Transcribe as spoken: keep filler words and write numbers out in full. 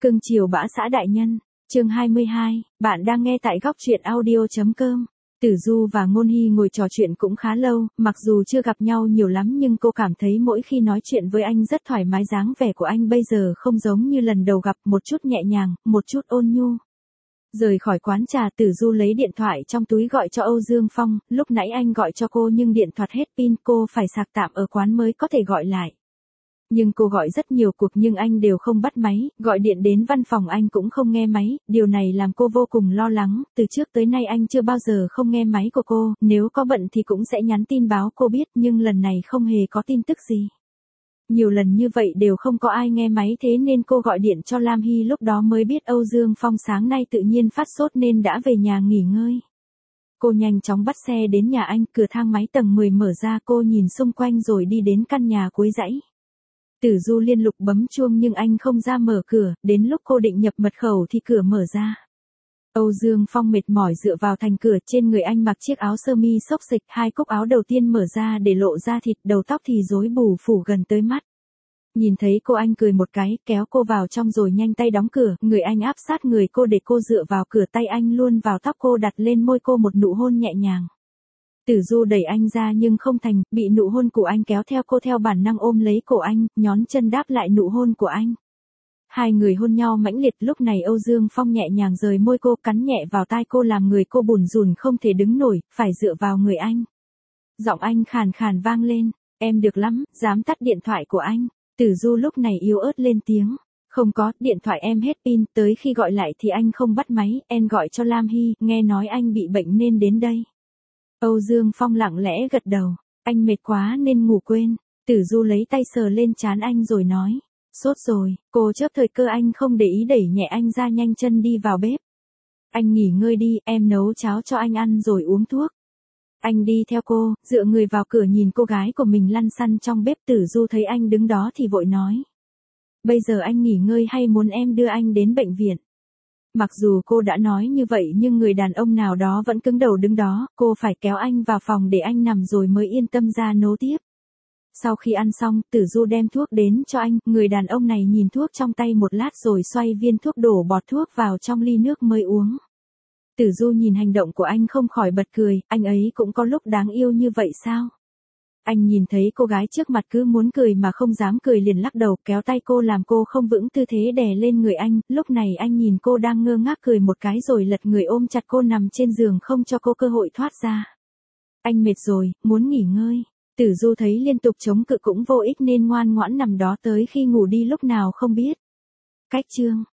Cưng chiều bã xã đại nhân, chương hai mươi hai, bạn đang nghe tại góc truyện audio.com. Tử Du và Ngôn Hy ngồi trò chuyện cũng khá lâu, mặc dù chưa gặp nhau nhiều lắm nhưng cô cảm thấy mỗi khi nói chuyện với anh rất thoải mái, dáng vẻ của anh bây giờ không giống như lần đầu gặp, một chút nhẹ nhàng, một chút ôn nhu. Rời khỏi quán trà, Tử Du lấy điện thoại trong túi gọi cho Âu Dương Phong, lúc nãy anh gọi cho cô nhưng điện thoại hết pin, cô phải sạc tạm ở quán mới có thể gọi lại. Nhưng cô gọi rất nhiều cuộc nhưng anh đều không bắt máy, gọi điện đến văn phòng anh cũng không nghe máy, điều này làm cô vô cùng lo lắng, từ trước tới nay anh chưa bao giờ không nghe máy của cô, nếu có bận thì cũng sẽ nhắn tin báo cô biết nhưng lần này không hề có tin tức gì. Nhiều lần như vậy đều không có ai nghe máy, thế nên cô gọi điện cho Lam Hy, lúc đó mới biết Âu Dương Phong sáng nay tự nhiên phát sốt nên đã về nhà nghỉ ngơi. Cô nhanh chóng bắt xe đến nhà anh, cửa thang máy tầng mười mở ra, cô nhìn xung quanh rồi đi đến căn nhà cuối dãy. Tử Du liên tục bấm chuông nhưng anh không ra mở cửa, đến lúc cô định nhập mật khẩu thì cửa mở ra. Âu Dương Phong mệt mỏi dựa vào thành cửa, trên người anh mặc chiếc áo sơ mi xốc xịch, hai cúc áo đầu tiên mở ra để lộ ra thịt, đầu tóc thì rối bù phủ gần tới mắt. Nhìn thấy cô anh cười một cái, kéo cô vào trong rồi nhanh tay đóng cửa, người anh áp sát người cô để cô dựa vào cửa, tay anh luôn vào tóc cô, đặt lên môi cô một nụ hôn nhẹ nhàng. Tử Du đẩy anh ra nhưng không thành, bị nụ hôn của anh kéo theo, cô theo bản năng ôm lấy cổ anh, nhón chân đáp lại nụ hôn của anh. Hai người hôn nhau mãnh liệt, lúc này Âu Dương Phong nhẹ nhàng rời môi cô, cắn nhẹ vào tai cô làm người cô bủn rủn không thể đứng nổi, phải dựa vào người anh. Giọng anh khàn khàn vang lên, em được lắm, dám tắt điện thoại của anh. Tử Du lúc này yếu ớt lên tiếng, không có, điện thoại em hết pin, tới khi gọi lại thì anh không bắt máy, em gọi cho Lam Hy, nghe nói anh bị bệnh nên đến đây. Âu Dương Phong lặng lẽ gật đầu, anh mệt quá nên ngủ quên. Tử Du lấy tay sờ lên trán anh rồi nói, sốt rồi. Cô chớp thời cơ anh không để ý, đẩy nhẹ anh ra, nhanh chân đi vào bếp. Anh nghỉ ngơi đi, em nấu cháo cho anh ăn rồi uống thuốc. Anh đi theo cô, dựa người vào cửa nhìn cô gái của mình lăn xăn trong bếp. Tử Du thấy anh đứng đó thì vội nói, bây giờ anh nghỉ ngơi hay muốn em đưa anh đến bệnh viện? Mặc dù cô đã nói như vậy nhưng người đàn ông nào đó vẫn cứng đầu đứng đó, cô phải kéo anh vào phòng để anh nằm rồi mới yên tâm ra nấu tiếp. Sau khi ăn xong, Tử Du đem thuốc đến cho anh, người đàn ông này nhìn thuốc trong tay một lát rồi xoay viên thuốc, đổ bọt thuốc vào trong ly nước mới uống. Tử Du nhìn hành động của anh không khỏi bật cười, anh ấy cũng có lúc đáng yêu như vậy sao? Anh nhìn thấy cô gái trước mặt cứ muốn cười mà không dám cười liền lắc đầu, kéo tay cô làm cô không vững tư thế đè lên người anh, lúc này anh nhìn cô đang ngơ ngác cười một cái rồi lật người ôm chặt cô nằm trên giường không cho cô cơ hội thoát ra. Anh mệt rồi, muốn nghỉ ngơi. Tử Du thấy liên tục chống cự cũng vô ích nên ngoan ngoãn nằm đó tới khi ngủ đi lúc nào không biết. Cách chương